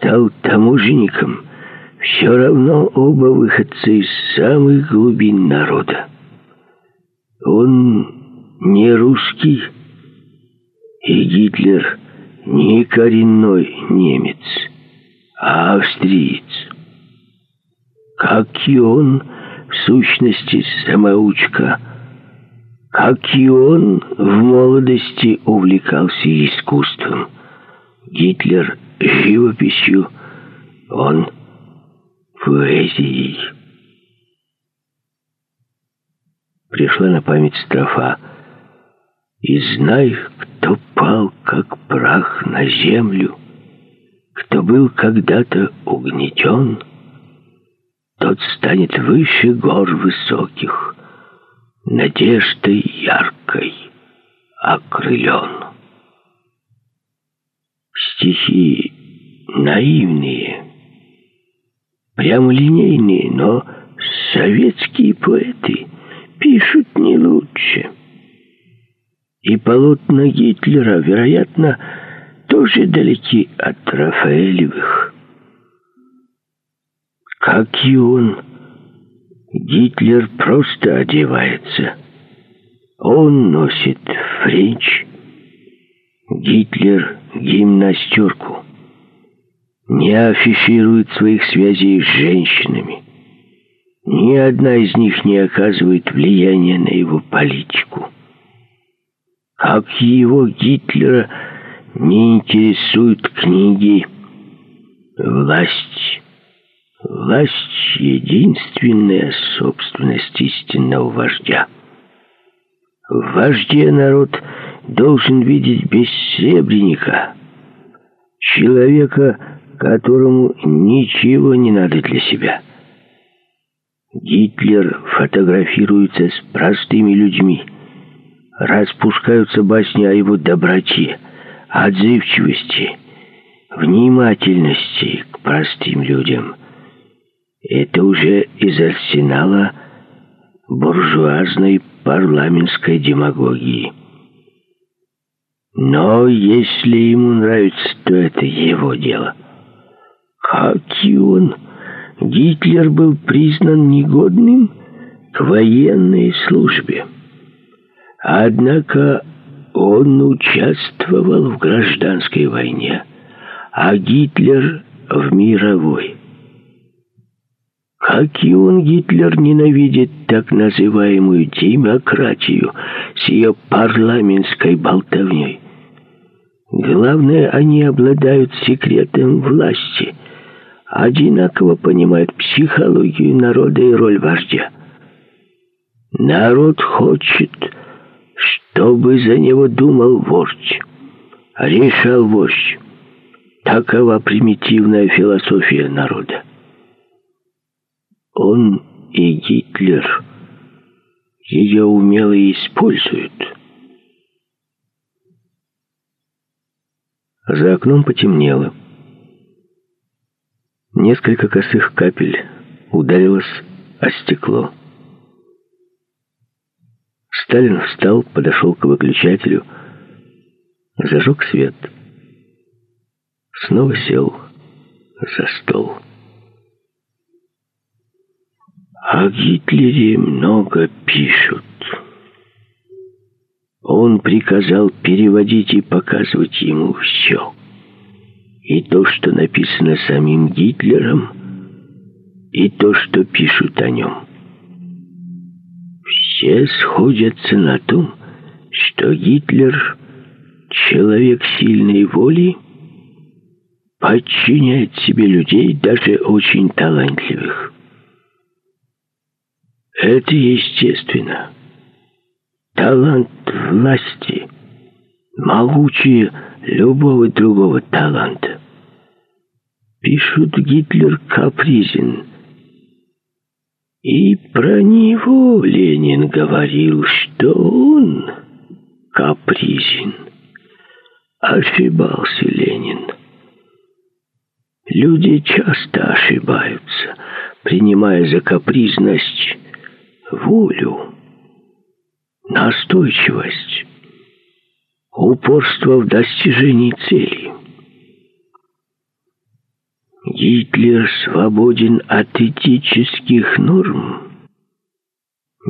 стал таможенником, все равно оба выходцы из самых глубин народа. Он не русский, и Гитлер не коренной немец, а австриец. Как и он, в сущности, самоучка, как и он в молодости увлекался искусством. Гитлер живописью, он поэзией. Пришла на память строфа: «И знай, кто пал, как прах, на землю, кто был когда-то угнетен, тот станет выше гор высоких, надеждой яркой окрылен». Стихи наивные, прямолинейные, но советские поэты пишут не лучше. И полотна Гитлера, вероятно, тоже далеки от Рафаэлевых. Как и он, Гитлер просто одевается. Он носит френч, Гитлер — гимнастерку. Не афиширует своих связей с женщинами. Ни одна из них не оказывает влияния на его политику. Как и его, Гитлера, не интересуют книги. Власть. Власть — единственная собственность истинного вождя. В вожде народ должен видеть бессребреника, человека, которому ничего не надо для себя. Гитлер фотографируется с простыми людьми. Распускаются басни о его доброте, отзывчивости, внимательности к простым людям. Это уже из арсенала буржуазной парламентской демагогии. Но если ему нравится, то это его дело. Как и он, Гитлер был признан негодным к военной службе. Однако он участвовал в гражданской войне, а Гитлер в мировой. Как и он, Гитлер ненавидит так называемую демократию с ее парламентской болтовней. Главное, они обладают секретом власти, одинаково понимают психологию народа и роль вождя. Народ хочет, чтобы за него думал вождь, решал вождь. Такова примитивная философия народа. Он и Гитлер ее умело используют. За окном потемнело. Несколько косых капель ударилось о стекло. Сталин встал, подошел к выключателю, зажег свет. Снова сел за стол. О Гитлере много пишут. Он приказал переводить и показывать ему все. И то, что написано самим Гитлером, и то, что пишут о нем. Все сходятся на том, что Гитлер — человек сильной воли, подчиняет себе людей, даже очень талантливых. Это естественно. Талант власти могучее любого другого таланта. Пишут, Гитлер капризен. И про него Ленин говорил, что он капризен. Ошибался Ленин. Люди часто ошибаются, принимая за капризность волю, настойчивость, упорство в достижении цели. Гитлер свободен от этических норм,